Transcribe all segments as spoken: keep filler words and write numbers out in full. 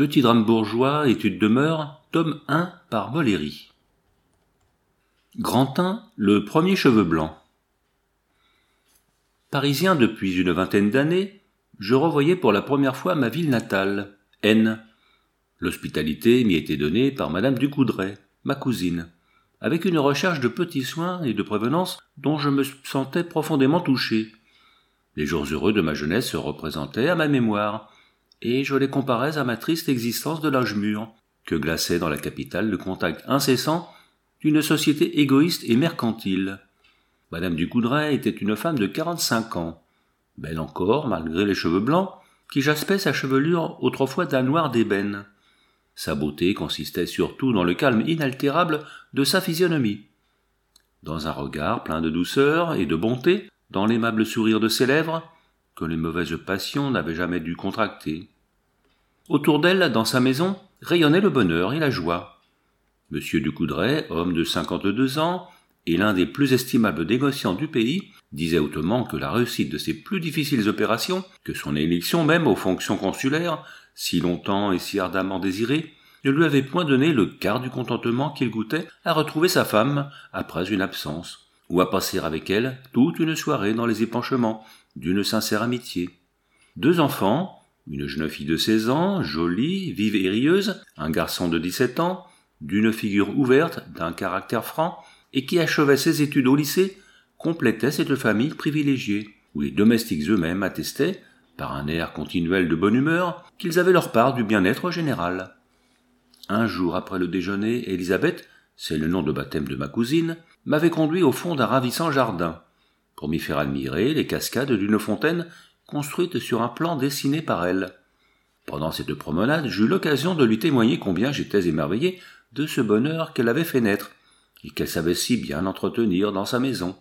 Petit drame bourgeois, étude de mœurs, tome un par Moléry. Grantin, le premier cheveu blanc. Parisien depuis une vingtaine d'années, je revoyais pour la première fois ma ville natale, N. L'hospitalité m'y était donnée par madame Ducoudray, ma cousine, avec une recherche de petits soins et de prévenance dont je me sentais profondément touché. Les jours heureux de ma jeunesse se représentaient à ma mémoire, et je les comparais à ma triste existence de l'âge mûr, que glaçait dans la capitale le contact incessant d'une société égoïste et mercantile. Madame Ducoudray était une femme de quarante-cinq ans, belle encore malgré les cheveux blancs, qui jaspaient sa chevelure autrefois d'un noir d'ébène. Sa beauté consistait surtout dans le calme inaltérable de sa physionomie. Dans un regard plein de douceur et de bonté, dans l'aimable sourire de ses lèvres, que les mauvaises passions n'avaient jamais dû contracter. Autour d'elle, dans sa maison, rayonnait le bonheur et la joie. Monsieur Ducoudray, homme de cinquante-deux ans, et l'un des plus estimables négociants du pays, disait hautement que la réussite de ses plus difficiles opérations, que son élection même aux fonctions consulaires, si longtemps et si ardemment désirée, ne lui avait point donné le quart du contentement qu'il goûtait à retrouver sa femme après une absence, ou à passer avec elle toute une soirée dans les épanchements d'une sincère amitié. Deux enfants, une jeune fille de seize ans, jolie, vive et rieuse, un garçon de dix-sept ans, d'une figure ouverte, d'un caractère franc, et qui achevait ses études au lycée, complétaient cette famille privilégiée, où les domestiques eux-mêmes attestaient, par un air continuel de bonne humeur, qu'ils avaient leur part du bien-être général. Un jour après le déjeuner, Élisabeth, c'est le nom de baptême de ma cousine, m'avait conduit au fond d'un ravissant jardin, pour m'y faire admirer les cascades d'une fontaine construite sur un plan dessiné par elle. Pendant cette promenade, j'eus l'occasion de lui témoigner combien j'étais émerveillé de ce bonheur qu'elle avait fait naître, et qu'elle savait si bien entretenir dans sa maison.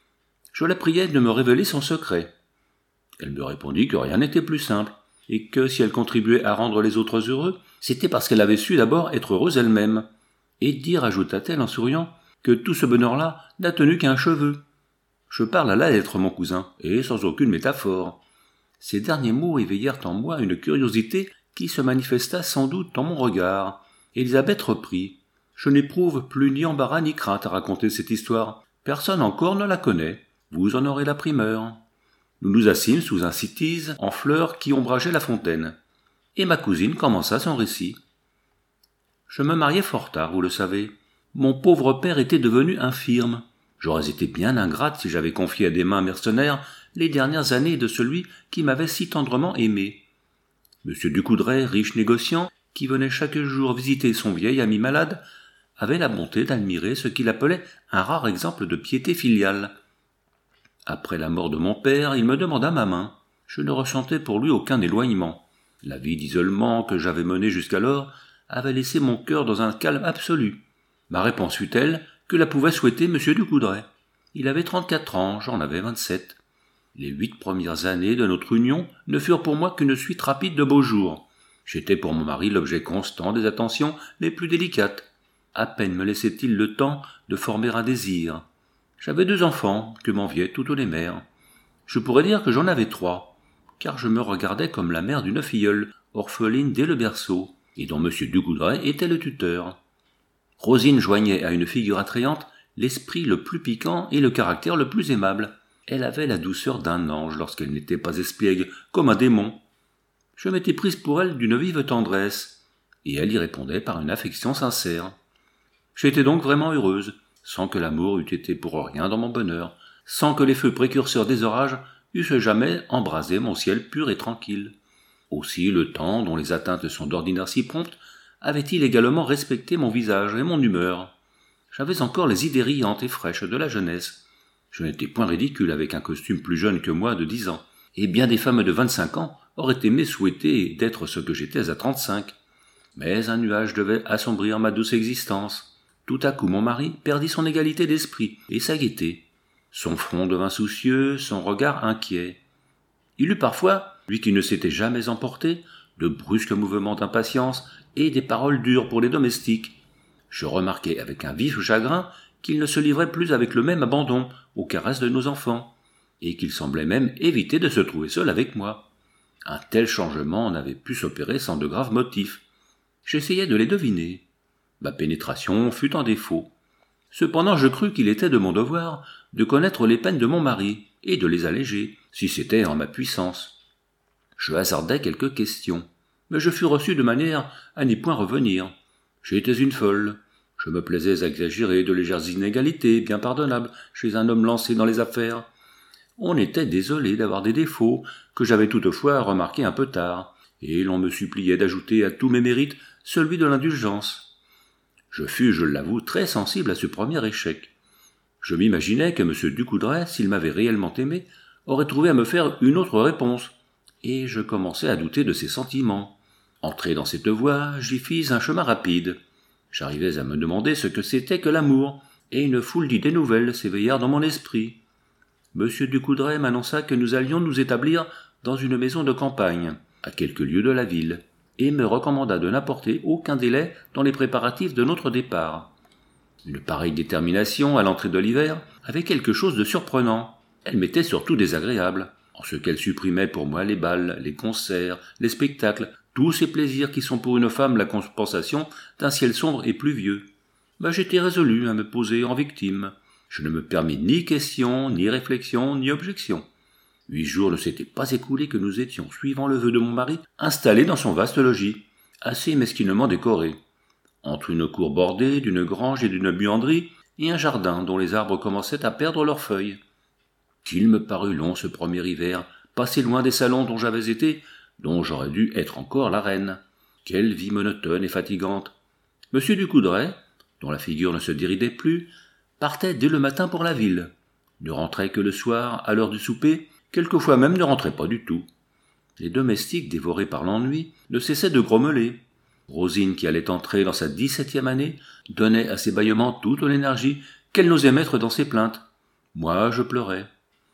Je la priai de me révéler son secret. Elle me répondit que rien n'était plus simple, et que si elle contribuait à rendre les autres heureux, c'était parce qu'elle avait su d'abord être heureuse elle-même, et dire, ajouta-t-elle en souriant, que tout ce bonheur-là n'a tenu qu'un cheveu. Je parle à la lettre, mon cousin, et sans aucune métaphore. Ces derniers mots éveillèrent en moi une curiosité qui se manifesta sans doute dans mon regard. Élisabeth reprit. Je n'éprouve plus ni embarras ni crainte à raconter cette histoire. Personne encore ne la connaît. Vous en aurez la primeur. Nous nous assîmes sous un cytise en fleurs qui ombrageait la fontaine. Et ma cousine commença son récit. Je me mariai fort tard, vous le savez. Mon pauvre père était devenu infirme. J'aurais été bien ingrate si j'avais confié à des mains mercenaires les dernières années de celui qui m'avait si tendrement aimé. Monsieur Ducoudray, riche négociant, qui venait chaque jour visiter son vieil ami malade, avait la bonté d'admirer ce qu'il appelait un rare exemple de piété filiale. Après la mort de mon père, il me demanda ma main. Je ne ressentais pour lui aucun éloignement. La vie d'isolement que j'avais menée jusqu'alors avait laissé mon cœur dans un calme absolu. Ma réponse fut telle que la pouvait souhaiter monsieur Ducoudray. Il avait trente-quatre ans, j'en avais vingt-sept. Les huit premières années de notre union ne furent pour moi qu'une suite rapide de beaux jours. J'étais pour mon mari l'objet constant des attentions les plus délicates. À peine me laissait-il le temps de former un désir. J'avais deux enfants que m'enviaient toutes les mères. Je pourrais dire que j'en avais trois, car je me regardais comme la mère d'une filleule, orpheline dès le berceau, et dont monsieur Ducoudray était le tuteur. Rosine joignait à une figure attrayante l'esprit le plus piquant et le caractère le plus aimable. Elle avait la douceur d'un ange lorsqu'elle n'était pas espiègle, comme un démon. Je m'étais prise pour elle d'une vive tendresse, et elle y répondait par une affection sincère. J'étais donc vraiment heureuse, sans que l'amour eût été pour rien dans mon bonheur, sans que les feux précurseurs des orages eussent jamais embrasé mon ciel pur et tranquille. Aussi le temps, dont les atteintes sont d'ordinaire si promptes, avait-il également respecté mon visage et mon humeur. J'avais encore les idées riantes et fraîches de la jeunesse. Je n'étais point ridicule avec un costume plus jeune que moi de dix ans, et bien des femmes de vingt-cinq ans auraient aimé souhaiter d'être ce que j'étais à trente-cinq. Mais un nuage devait assombrir ma douce existence. Tout à coup mon mari perdit son égalité d'esprit et sa gaieté. Son front devint soucieux, son regard inquiet. Il eut parfois, lui qui ne s'était jamais emporté, de brusques mouvements d'impatience et des paroles dures pour les domestiques. Je remarquai avec un vif chagrin qu'il ne se livrait plus avec le même abandon aux caresses de nos enfants, et qu'il semblait même éviter de se trouver seul avec moi. Un tel changement n'avait pu s'opérer sans de graves motifs. J'essayais de les deviner. Ma pénétration fut en défaut. Cependant, je crus qu'il était de mon devoir de connaître les peines de mon mari et de les alléger, si c'était en ma puissance. Je hasardai quelques questions, mais je fus reçu de manière à n'y point revenir. J'étais une folle. Je me plaisais à exagérer de légères inégalités bien pardonnables chez un homme lancé dans les affaires. On était désolé d'avoir des défauts que j'avais toutefois remarqués un peu tard, et l'on me suppliait d'ajouter à tous mes mérites celui de l'indulgence. Je fus, je l'avoue, très sensible à ce premier échec. Je m'imaginais que M. Ducoudray, s'il m'avait réellement aimé, aurait trouvé à me faire une autre réponse, et je commençais à douter de ses sentiments. Entré dans cette voie, j'y fis un chemin rapide. J'arrivais à me demander ce que c'était que l'amour, et une foule d'idées nouvelles s'éveillèrent dans mon esprit. M. Ducoudray m'annonça que nous allions nous établir dans une maison de campagne, à quelques lieues de la ville, et me recommanda de n'apporter aucun délai dans les préparatifs de notre départ. Une pareille détermination à l'entrée de l'hiver avait quelque chose de surprenant. Elle m'était surtout désagréable, en ce qu'elle supprimait pour moi les bals, les concerts, les spectacles, tous ces plaisirs qui sont pour une femme la compensation d'un ciel sombre et pluvieux. Mais j'étais résolu à me poser en victime. Je ne me permis ni question, ni réflexion, ni objection. Huit jours ne s'étaient pas écoulés que nous étions, suivant le vœu de mon mari, installés dans son vaste logis, assez mesquinement décoré, entre une cour bordée d'une grange et d'une buanderie, et un jardin dont les arbres commençaient à perdre leurs feuilles. Qu'il me parut long ce premier hiver, passé loin des salons dont j'avais été, dont j'aurais dû être encore la reine. Quelle vie monotone et fatigante. Monsieur Ducoudray, dont la figure ne se déridait plus, partait dès le matin pour la ville, ne rentrait que le soir, à l'heure du souper, quelquefois même ne rentrait pas du tout. Les domestiques, dévorés par l'ennui, ne cessaient de grommeler. Rosine, qui allait entrer dans sa dix-septième année, donnait à ses bâillements toute l'énergie qu'elle n'osait mettre dans ses plaintes. Moi, je pleurais.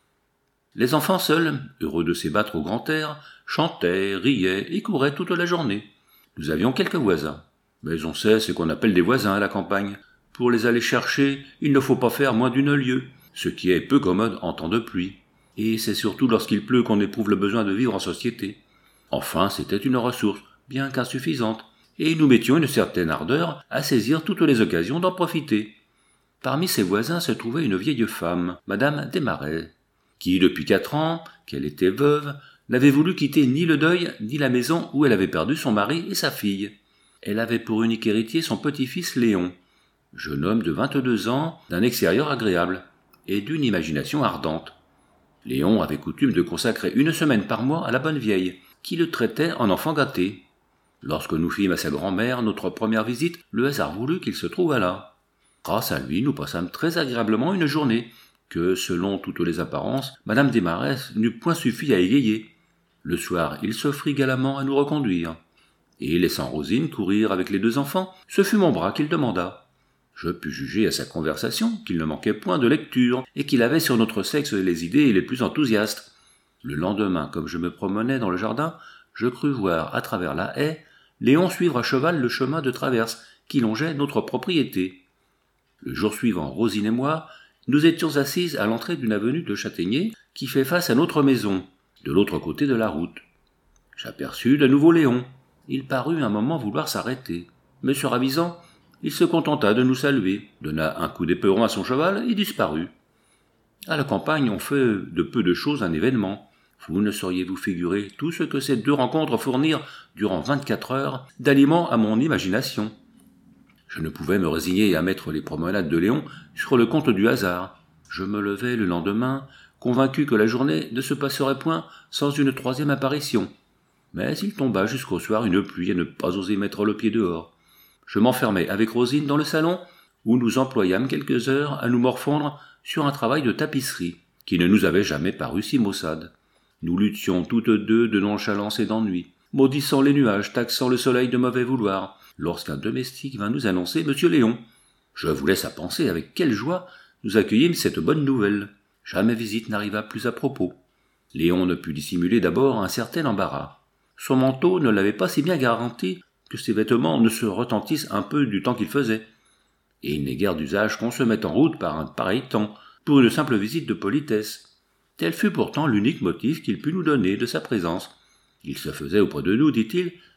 Les enfants seuls, heureux de s'ébattre au grand air, chantaient, riaient et couraient toute la journée. Nous avions quelques voisins, mais on sait ce qu'on appelle des voisins à la campagne. Pour les aller chercher, il ne faut pas faire moins d'une lieue, ce qui est peu commode en temps de pluie. Et c'est surtout lorsqu'il pleut qu'on éprouve le besoin de vivre en société. Enfin, c'était une ressource, bien qu'insuffisante, et nous mettions une certaine ardeur à saisir toutes les occasions d'en profiter. Parmi ses voisins se trouvait une vieille femme, Madame Desmarais, qui, depuis quatre ans, qu'elle était veuve, n'avait voulu quitter ni le deuil, ni la maison où elle avait perdu son mari et sa fille. Elle avait pour unique héritier son petit-fils Léon, jeune homme de vingt-deux ans, d'un extérieur agréable, et d'une imagination ardente. Léon avait coutume de consacrer une semaine par mois à la bonne vieille, qui le traitait en enfant gâté. Lorsque nous fîmes à sa grand-mère notre première visite, le hasard voulut qu'il se trouvât là. Grâce à lui, nous passâmes très agréablement une journée, que, selon toutes les apparences, Madame Desmarais n'eût point suffi à égayer. Le soir, il s'offrit galamment à nous reconduire. Et, laissant Rosine courir avec les deux enfants, ce fut mon bras qu'il demanda. Je pus juger à sa conversation qu'il ne manquait point de lecture et qu'il avait sur notre sexe les idées les plus enthousiastes. Le lendemain, comme je me promenais dans le jardin, je crus voir, à travers la haie, Léon suivre à cheval le chemin de traverse qui longeait notre propriété. Le jour suivant, Rosine et moi, nous étions assises à l'entrée d'une avenue de châtaigniers qui fait face à notre maison, de l'autre côté de la route. J'aperçus de nouveau Léon. Il parut un moment vouloir s'arrêter, mais se ravisant, il se contenta de nous saluer, donna un coup d'éperon à son cheval et disparut. À la campagne, on fait de peu de choses un événement. Vous ne sauriez vous figurer tout ce que ces deux rencontres fournirent durant vingt-quatre heures d'aliments à mon imagination. Je ne pouvais me résigner à mettre les promenades de Léon sur le compte du hasard. Je me levai le lendemain, convaincu que la journée ne se passerait point sans une troisième apparition. Mais il tomba jusqu'au soir une pluie à ne pas oser mettre le pied dehors. Je m'enfermai avec Rosine dans le salon, où nous employâmes quelques heures à nous morfondre sur un travail de tapisserie, qui ne nous avait jamais paru si maussade. Nous luttions toutes deux de nonchalance et d'ennui, maudissant les nuages, taxant le soleil de mauvais vouloir, lorsqu'un domestique vint nous annoncer Monsieur Léon. Je vous laisse à penser avec quelle joie nous accueillîmes cette bonne nouvelle. Jamais visite n'arriva plus à propos. Léon ne put dissimuler d'abord un certain embarras. Son manteau ne l'avait pas si bien garanti que ses vêtements ne se retentissent un peu du temps qu'il faisait. Et il n'est guère d'usage qu'on se mette en route par un pareil temps, pour une simple visite de politesse. Tel fut pourtant l'unique motif qu'il put nous donner de sa présence. Il se faisait auprès de nous, dit-il,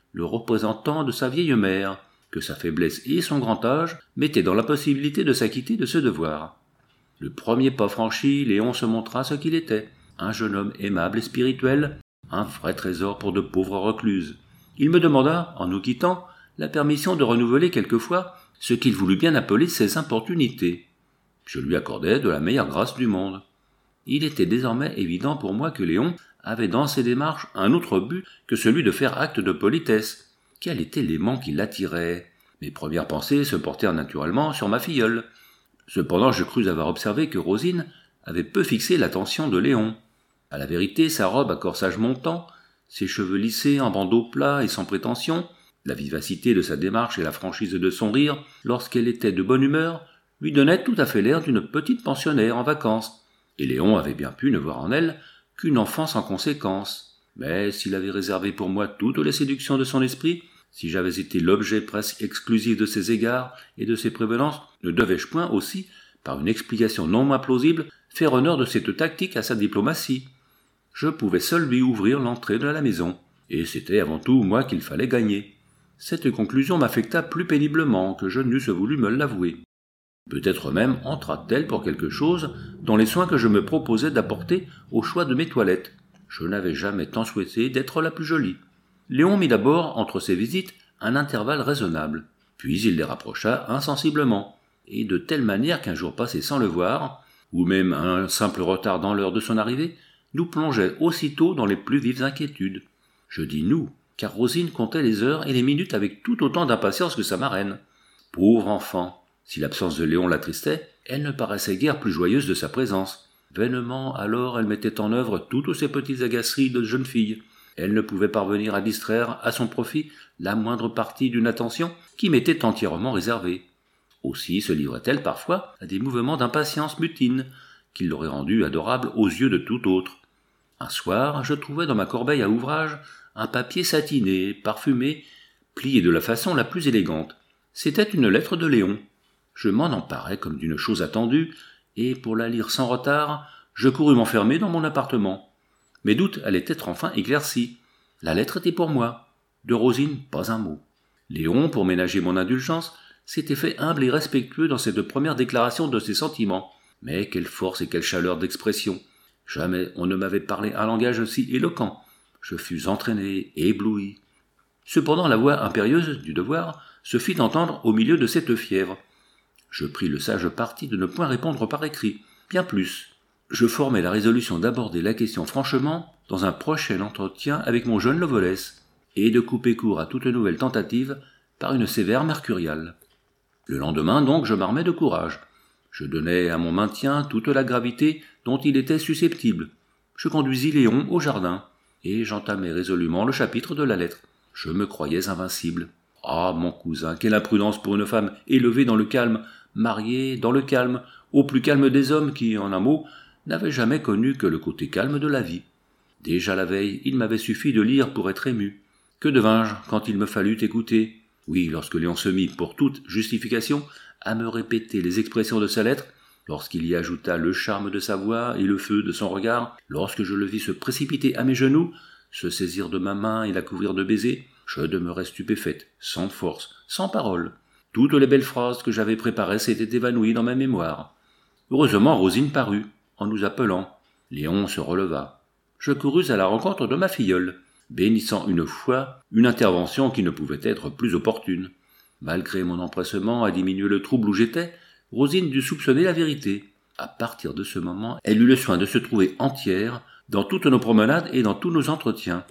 le représentant de sa vieille mère, que sa faiblesse et son grand âge mettaient dans l'impossibilité de s'acquitter de ce devoir. Le premier pas franchi, Léon se montra ce qu'il était, un jeune homme aimable et spirituel, un vrai trésor pour de pauvres recluses. Il me demanda, en nous quittant, la permission de renouveler quelquefois ce qu'il voulut bien appeler ses importunités. Je lui accordai de la meilleure grâce du monde. Il était désormais évident pour moi que Léon avait dans ses démarches un autre but que celui de faire acte de politesse. Quel était l'aimant qui l'attirait ? Mes premières pensées se portèrent naturellement sur ma filleule. Cependant, je crus avoir observé que Rosine avait peu fixé l'attention de Léon. À la vérité, sa robe à corsage montant, ses cheveux lissés en bandeaux plats et sans prétention, la vivacité de sa démarche et la franchise de son rire, lorsqu'elle était de bonne humeur, lui donnaient tout à fait l'air d'une petite pensionnaire en vacances, et Léon avait bien pu ne voir en elle qu'une enfant sans conséquence. Mais s'il avait réservé pour moi toutes les séductions de son esprit, si j'avais été l'objet presque exclusif de ses égards et de ses prévenances, ne devais-je point aussi, par une explication non moins plausible, faire honneur de cette tactique à sa diplomatie ? Je pouvais seul lui ouvrir l'entrée de la maison, et c'était avant tout moi qu'il fallait gagner. Cette conclusion m'affecta plus péniblement que je n'eusse voulu me l'avouer. Peut-être même entra-t-elle pour quelque chose dans les soins que je me proposais d'apporter au choix de mes toilettes. Je n'avais jamais tant souhaité d'être la plus jolie. Léon mit d'abord, entre ses visites, un intervalle raisonnable, puis il les rapprocha insensiblement, et de telle manière qu'un jour passé sans le voir, ou même un simple retard dans l'heure de son arrivée, nous plongeait aussitôt dans les plus vives inquiétudes. Je dis « nous », car Rosine comptait les heures et les minutes avec tout autant d'impatience que sa marraine. Pauvre enfant! Si l'absence de Léon l'attristait, elle ne paraissait guère plus joyeuse de sa présence. Vainement, alors, elle mettait en œuvre toutes ces petites agaceries de jeune fille. Elle ne pouvait parvenir à distraire à son profit la moindre partie d'une attention qui m'était entièrement réservée. Aussi se livrait-elle parfois à des mouvements d'impatience mutine, qui l'auraient rendue adorable aux yeux de tout autre. Un soir, je trouvai dans ma corbeille à ouvrage un papier satiné, parfumé, plié de la façon la plus élégante. C'était une lettre de Léon. Je m'en emparai comme d'une chose attendue, et pour la lire sans retard, je courus m'enfermer dans mon appartement. Mes doutes allaient être enfin éclaircis. La lettre était pour moi. De Rosine, pas un mot. Léon, pour ménager mon indulgence, s'était fait humble et respectueux dans cette première déclaration de ses sentiments. Mais quelle force et quelle chaleur d'expression! Jamais on ne m'avait parlé un langage aussi éloquent. Je fus entraîné, ébloui. Cependant la voix impérieuse du devoir se fit entendre au milieu de cette fièvre. Je pris le sage parti de ne point répondre par écrit, bien plus. Je formai la résolution d'aborder la question franchement dans un prochain entretien avec mon jeune Loveless, et de couper court à toute nouvelle tentative par une sévère mercuriale. Le lendemain donc je m'armai de courage. Je donnai à mon maintien toute la gravité dont il était susceptible. Je conduisis Léon au jardin, et j'entamai résolument le chapitre de la lettre. Je me croyais invincible. Ah, mon cousin, quelle imprudence pour une femme élevée dans le calme, mariée dans le calme, au plus calme des hommes qui, en un mot, n'avaient jamais connu que le côté calme de la vie. Déjà la veille, il m'avait suffi de lire pour être ému. Que devins-je quand il me fallut écouter ? Oui, lorsque Léon se mit, pour toute justification, à me répéter les expressions de sa lettre, lorsqu'il y ajouta le charme de sa voix et le feu de son regard, lorsque je le vis se précipiter à mes genoux, se saisir de ma main et la couvrir de baisers, je demeurai stupéfaite, sans force, sans parole. Toutes les belles phrases que j'avais préparées s'étaient évanouies dans ma mémoire. Heureusement, Rosine parut, en nous appelant. Léon se releva. Je courus à la rencontre de ma filleule, bénissant une fois une intervention qui ne pouvait être plus opportune. Malgré mon empressement à diminuer le trouble où j'étais, Rosine dut soupçonner la vérité. À partir de ce moment, elle eut le soin de se trouver entière dans toutes nos promenades et dans tous nos entretiens.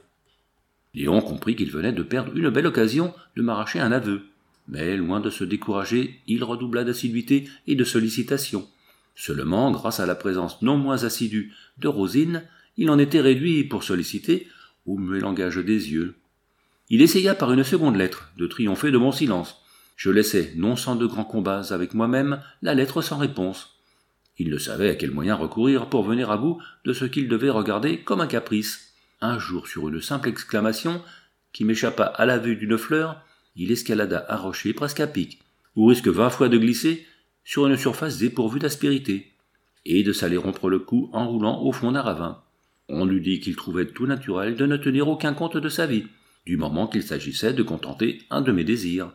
Léon comprit qu'il venait de perdre une belle occasion de m'arracher un aveu. Mais, loin de se décourager, il redoubla d'assiduité et de sollicitation. Seulement, grâce à la présence non moins assidue de Rosine, il en était réduit, pour solliciter, au muet langage des yeux. Il essaya par une seconde lettre de triompher de mon silence. Je laissai, non sans de grands combats avec moi-même, la lettre sans réponse. Il ne savait à quel moyen recourir pour venir à bout de ce qu'il devait regarder comme un caprice. Un jour, sur une simple exclamation, qui m'échappa à la vue d'une fleur, il escalada un rocher presque à pic, au risque vingt fois de glisser sur une surface dépourvue d'aspérité, et de s'aller rompre le cou en roulant au fond d'un ravin. On eût dit qu'il trouvait tout naturel de ne tenir aucun compte de sa vie, du moment qu'il s'agissait de contenter un de mes désirs.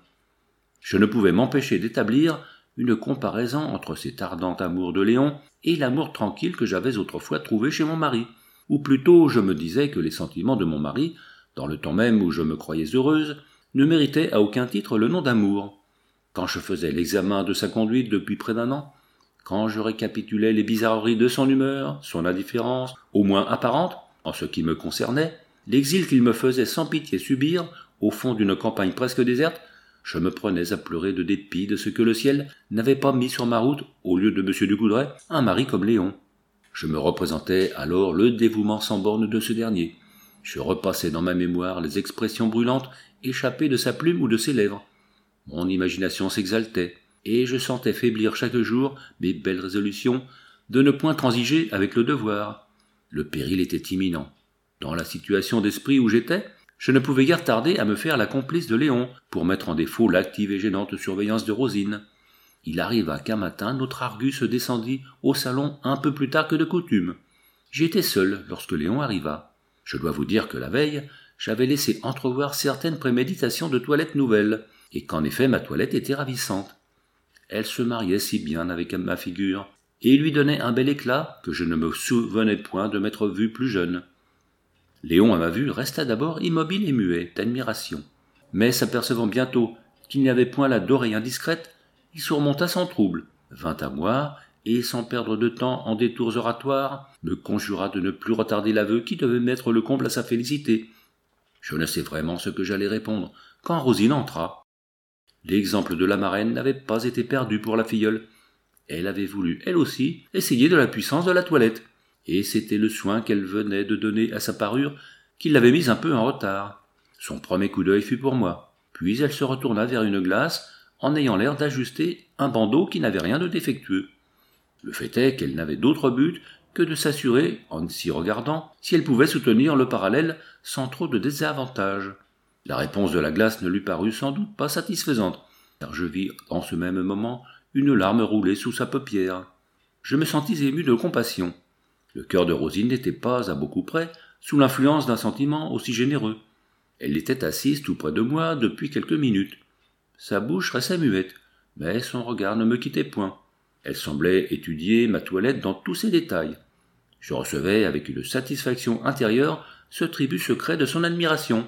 Je ne pouvais m'empêcher d'établir une comparaison entre cet ardent amour de Léon et l'amour tranquille que j'avais autrefois trouvé chez mon mari. Ou plutôt, je me disais que les sentiments de mon mari, dans le temps même où je me croyais heureuse, ne méritaient à aucun titre le nom d'amour. Quand je faisais l'examen de sa conduite depuis près d'un an, quand je récapitulais les bizarreries de son humeur, son indifférence, au moins apparente, en ce qui me concernait, l'exil qu'il me faisait sans pitié subir, au fond d'une campagne presque déserte, je me prenais à pleurer de dépit de ce que le ciel n'avait pas mis sur ma route, au lieu de M. Ducoudray, un mari comme Léon. Je me représentais alors le dévouement sans borne de ce dernier. Je repassais dans ma mémoire les expressions brûlantes échappées de sa plume ou de ses lèvres. Mon imagination s'exaltait, et je sentais faiblir chaque jour mes belles résolutions de ne point transiger avec le devoir. Le péril était imminent. Dans la situation d'esprit où j'étais, je ne pouvais guère tarder à me faire la complice de Léon pour mettre en défaut l'active et gênante surveillance de Rosine. Il arriva qu'un matin notre Argus descendit au salon un peu plus tard que de coutume. J'étais seul lorsque Léon arriva. Je dois vous dire que la veille, j'avais laissé entrevoir certaines préméditations de toilette nouvelle, et qu'en effet ma toilette était ravissante. Elle se mariait si bien avec ma figure, et lui donnait un bel éclat que je ne me souvenais point de m'être vu plus jeune. Léon, à ma vue, resta d'abord immobile et muet d'admiration. Mais s'apercevant bientôt qu'il n'y avait point là d'oreille indiscrète, il surmonta son trouble, vint à moi, et sans perdre de temps en détours oratoires, me conjura de ne plus retarder l'aveu qui devait mettre le comble à sa félicité. Je ne sais vraiment ce que j'allais répondre, quand Rosine entra. L'exemple de la marraine n'avait pas été perdu pour la filleule. Elle avait voulu, elle aussi, essayer de la puissance de la toilette, et c'était le soin qu'elle venait de donner à sa parure qui l'avait mise un peu en retard. Son premier coup d'œil fut pour moi, puis elle se retourna vers une glace en ayant l'air d'ajuster un bandeau qui n'avait rien de défectueux. Le fait est qu'elle n'avait d'autre but que de s'assurer, en s'y regardant, si elle pouvait soutenir le parallèle sans trop de désavantage. La réponse de la glace ne lui parut sans doute pas satisfaisante, car je vis en ce même moment une larme rouler sous sa paupière. Je me sentis ému de compassion. Le cœur de Rosine n'était pas, à beaucoup près, sous l'influence d'un sentiment aussi généreux. Elle était assise tout près de moi depuis quelques minutes. Sa bouche restait muette, mais son regard ne me quittait point. Elle semblait étudier ma toilette dans tous ses détails. Je recevais avec une satisfaction intérieure ce tribut secret de son admiration,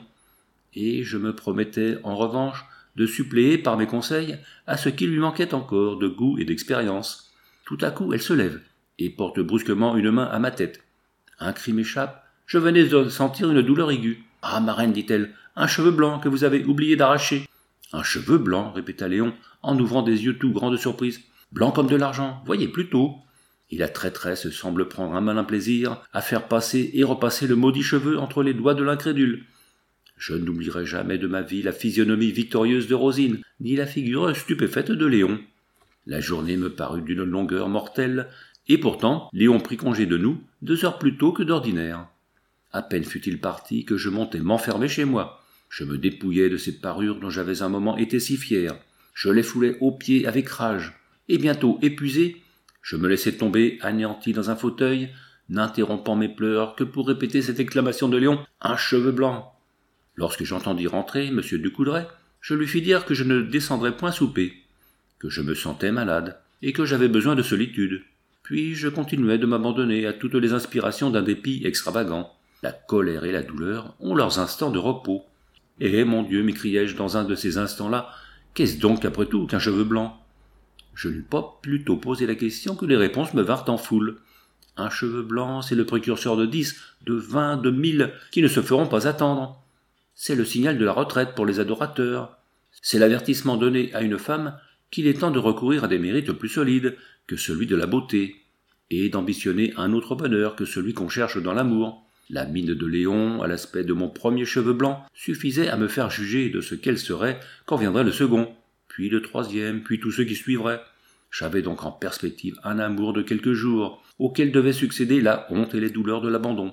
et je me promettais en revanche de suppléer par mes conseils à ce qui lui manquait encore de goût et d'expérience. Tout à coup elle se lève et porte brusquement une main à ma tête. Un cri m'échappe, je venais de sentir une douleur aiguë. « Ah, marraine, dit-elle, un cheveu blanc que vous avez oublié d'arracher. »« Un cheveu blanc, répéta Léon, en ouvrant des yeux tout grands de surprise. Blanc comme de l'argent, voyez plutôt. Et la traîtresse semble prendre un malin plaisir à faire passer et repasser le maudit cheveu entre les doigts de l'incrédule. Je n'oublierai jamais de ma vie la physionomie victorieuse de Rosine, ni la figure stupéfaite de Léon. La journée me parut d'une longueur mortelle, et pourtant Léon prit congé de nous deux heures plus tôt que d'ordinaire. À peine fut-il parti que je montai m'enfermer chez moi. Je me dépouillai de ces parures dont j'avais un moment été si fier. Je les foulai aux pieds avec rage, et bientôt épuisé, je me laissai tomber anéanti dans un fauteuil, n'interrompant mes pleurs que pour répéter cette exclamation de Léon, « Un cheveu blanc !» Lorsque j'entendis rentrer M. Ducoudray, je lui fis dire que je ne descendrais point souper, que je me sentais malade, et que j'avais besoin de solitude. Puis je continuai de m'abandonner à toutes les inspirations d'un dépit extravagant. La colère et la douleur ont leurs instants de repos. Eh, mon Dieu, m'écriai-je dans un de ces instants-là, qu'est-ce donc après tout qu'un cheveu blanc ? Je n'eus pas plus tôt posé la question que les réponses me vinrent en foule. Un cheveu blanc, c'est le précurseur de dix, de vingt, de mille, qui ne se feront pas attendre. C'est le signal de la retraite pour les adorateurs. C'est l'avertissement donné à une femme qu'il est temps de recourir à des mérites plus solides que celui de la beauté, et d'ambitionner un autre bonheur que celui qu'on cherche dans l'amour. La mine de Léon, à l'aspect de mon premier cheveu blanc, suffisait à me faire juger de ce qu'elle serait quand viendrait le second, puis le troisième, puis tous ceux qui suivraient. J'avais donc en perspective un amour de quelques jours, auquel devait succéder la honte et les douleurs de l'abandon.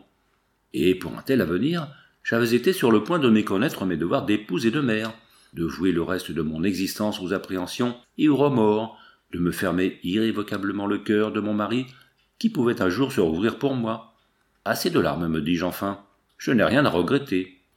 Et pour un tel avenir, j'avais été sur le point de méconnaître mes devoirs d'épouse et de mère, de vouer le reste de mon existence aux appréhensions et aux remords, de me fermer irrévocablement le cœur de mon mari, qui pouvait un jour se rouvrir pour moi. Assez de larmes, me dis-je enfin. Je n'ai rien à regretter.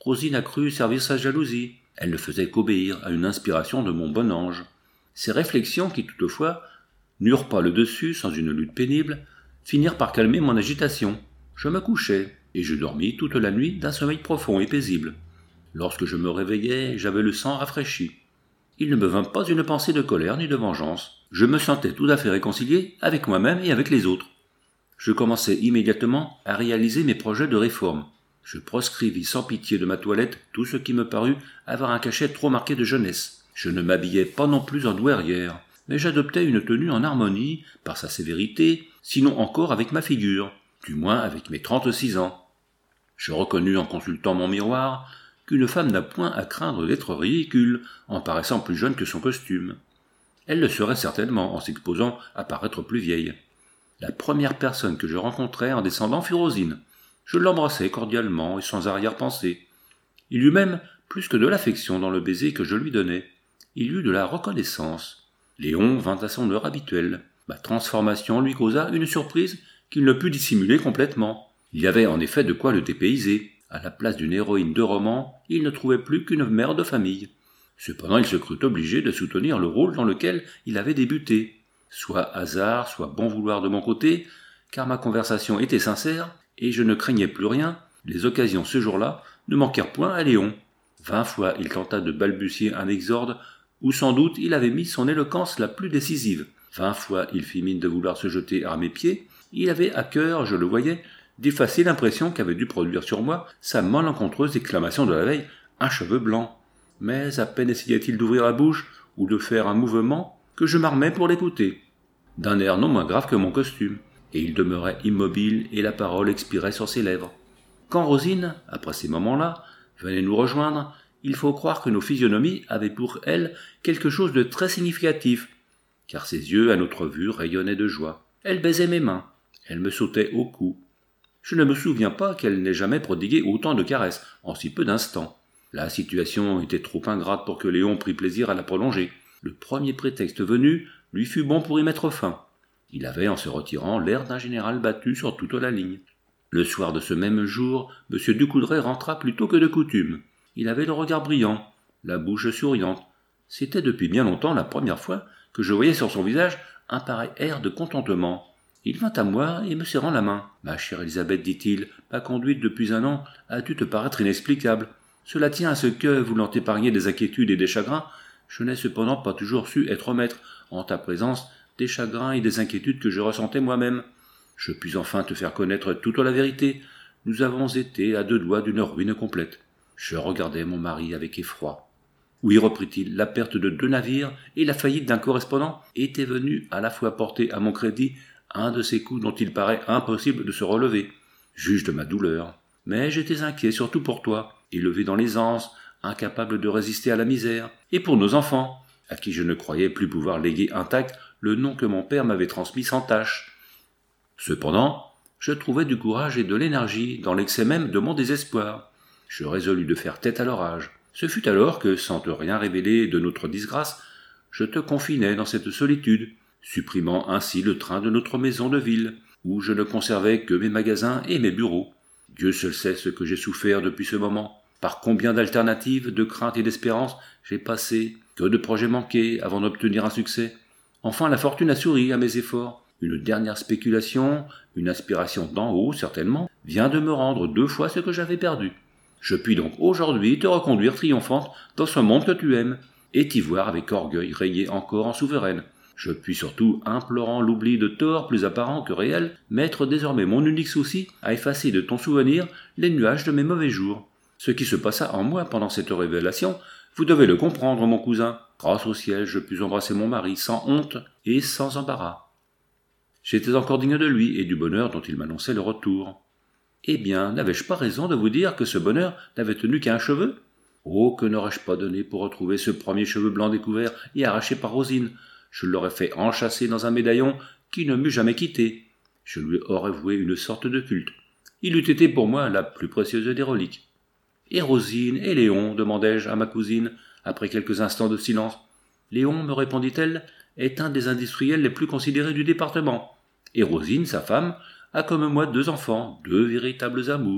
Rosine a cru servir sa jalousie. Elle ne faisait qu'obéir à une inspiration de mon bon ange. Ces réflexions qui, toutefois, n'eurent pas le dessus sans une lutte pénible, finirent par calmer mon agitation. Je me couchai, et je dormis toute la nuit d'un sommeil profond et paisible. Lorsque je me réveillai, j'avais le sang rafraîchi. Il ne me vint pas une pensée de colère ni de vengeance. Je me sentais tout à fait réconcilié avec moi-même et avec les autres. Je commençai immédiatement à réaliser mes projets de réforme. Je proscrivis sans pitié de ma toilette tout ce qui me parut avoir un cachet trop marqué de jeunesse. Je ne m'habillais pas non plus en douairière, mais j'adoptais une tenue en harmonie par sa sévérité, sinon encore avec ma figure, du moins avec mes trente-six ans. Je reconnus en consultant mon miroir qu'une femme n'a point à craindre d'être ridicule en paraissant plus jeune que son costume. Elle le serait certainement en s'exposant à paraître plus vieille. La première personne que je rencontrai en descendant fut Rosine. Je l'embrassai cordialement et sans arrière-pensée. Il y eut même plus que de l'affection dans le baiser que je lui donnai. Il y eut de la reconnaissance. Léon vint à son heure habituelle. Ma transformation lui causa une surprise qu'il ne put dissimuler complètement. Il y avait en effet de quoi le dépayser. À la place d'une héroïne de roman, il ne trouvait plus qu'une mère de famille. Cependant, il se crut obligé de soutenir le rôle dans lequel il avait débuté. Soit hasard, soit bon vouloir de mon côté, car ma conversation était sincère, et je ne craignais plus rien, les occasions ce jour-là ne manquèrent point à Léon. Vingt fois il tenta de balbutier un exorde où sans doute il avait mis son éloquence la plus décisive. Vingt fois il fit mine de vouloir se jeter à mes pieds. Il avait à cœur, je le voyais, d'effacer l'impression qu'avait dû produire sur moi sa malencontreuse exclamation de la veille « un cheveu blanc ». Mais à peine essayait-il d'ouvrir la bouche ou de faire un mouvement que je m'armais pour l'écouter, d'un air non moins grave que mon costume, et il demeurait immobile et la parole expirait sur ses lèvres. Quand Rosine, après ces moments-là, venait nous rejoindre, il faut croire que nos physionomies avaient pour elle quelque chose de très significatif, car ses yeux, à notre vue, rayonnaient de joie. Elle baisait mes mains, elle me sautait au cou. Je ne me souviens pas qu'elle n'ait jamais prodigué autant de caresses en si peu d'instants. La situation était trop ingrate pour que Léon prît plaisir à la prolonger. Le premier prétexte venu lui fut bon pour y mettre fin. Il avait, en se retirant, l'air d'un général battu sur toute la ligne. Le soir de ce même jour, M. Ducoudray rentra plus tôt que de coutume. Il avait le regard brillant, la bouche souriante. C'était depuis bien longtemps la première fois que je voyais sur son visage un pareil air de contentement. Il vint à moi et me serrant la main. « Ma chère Elisabeth, dit-il, ma conduite depuis un an a dû te paraître inexplicable. Cela tient à ce que, voulant t'épargner des inquiétudes et des chagrins, je n'ai cependant pas toujours su être maître, en ta présence, des chagrins et des inquiétudes que je ressentais moi-même. Je puis enfin te faire connaître toute la vérité. Nous avons été à deux doigts d'une ruine complète. » Je regardai mon mari avec effroi. Oui, reprit-il, la perte de deux navires et la faillite d'un correspondant étaient venues à la fois porter à mon crédit un de ces coups dont il paraît impossible de se relever. Juge de ma douleur. Mais j'étais inquiet surtout pour toi, élevé dans l'aisance, incapable de résister à la misère, et pour nos enfants, à qui je ne croyais plus pouvoir léguer intact le nom que mon père m'avait transmis sans tache. Cependant, je trouvais du courage et de l'énergie dans l'excès même de mon désespoir. Je résolus de faire tête à l'orage. Ce fut alors que, sans te rien révéler de notre disgrâce, je te confinai dans cette solitude, supprimant ainsi le train de notre maison de ville, où je ne conservais que mes magasins et mes bureaux. Dieu seul sait ce que j'ai souffert depuis ce moment. Par combien d'alternatives, de craintes et d'espérances j'ai passé, que de projets manqués avant d'obtenir un succès. Enfin, la fortune a souri à mes efforts. Une dernière spéculation, une aspiration d'en haut certainement, vient de me rendre deux fois ce que j'avais perdu. Je puis donc aujourd'hui te reconduire triomphante dans ce monde que tu aimes, et t'y voir avec orgueil régner encore en souveraine. Je puis surtout, implorant l'oubli de torts plus apparents que réels, mettre désormais mon unique souci à effacer de ton souvenir les nuages de mes mauvais jours. Ce qui se passa en moi pendant cette révélation, vous devez le comprendre, mon cousin. Grâce au ciel, je pus embrasser mon mari sans honte et sans embarras. J'étais encore digne de lui et du bonheur dont il m'annonçait le retour. Eh bien, n'avais-je pas raison de vous dire que ce bonheur n'avait tenu qu'à un cheveu? Oh, que n'aurais-je pas donné pour retrouver ce premier cheveu blanc découvert et arraché par Rosine. Je l'aurais fait enchâsser dans un médaillon qui ne m'eût jamais quitté. Je lui aurais voué une sorte de culte. Il eût été pour moi la plus précieuse des reliques. « Et Rosine et Léon ?» demandai-je à ma cousine, après quelques instants de silence. « Léon, me répondit-elle, est un des industriels les plus considérés du département. Et Rosine, sa femme, a comme moi deux enfants, deux véritables amours. »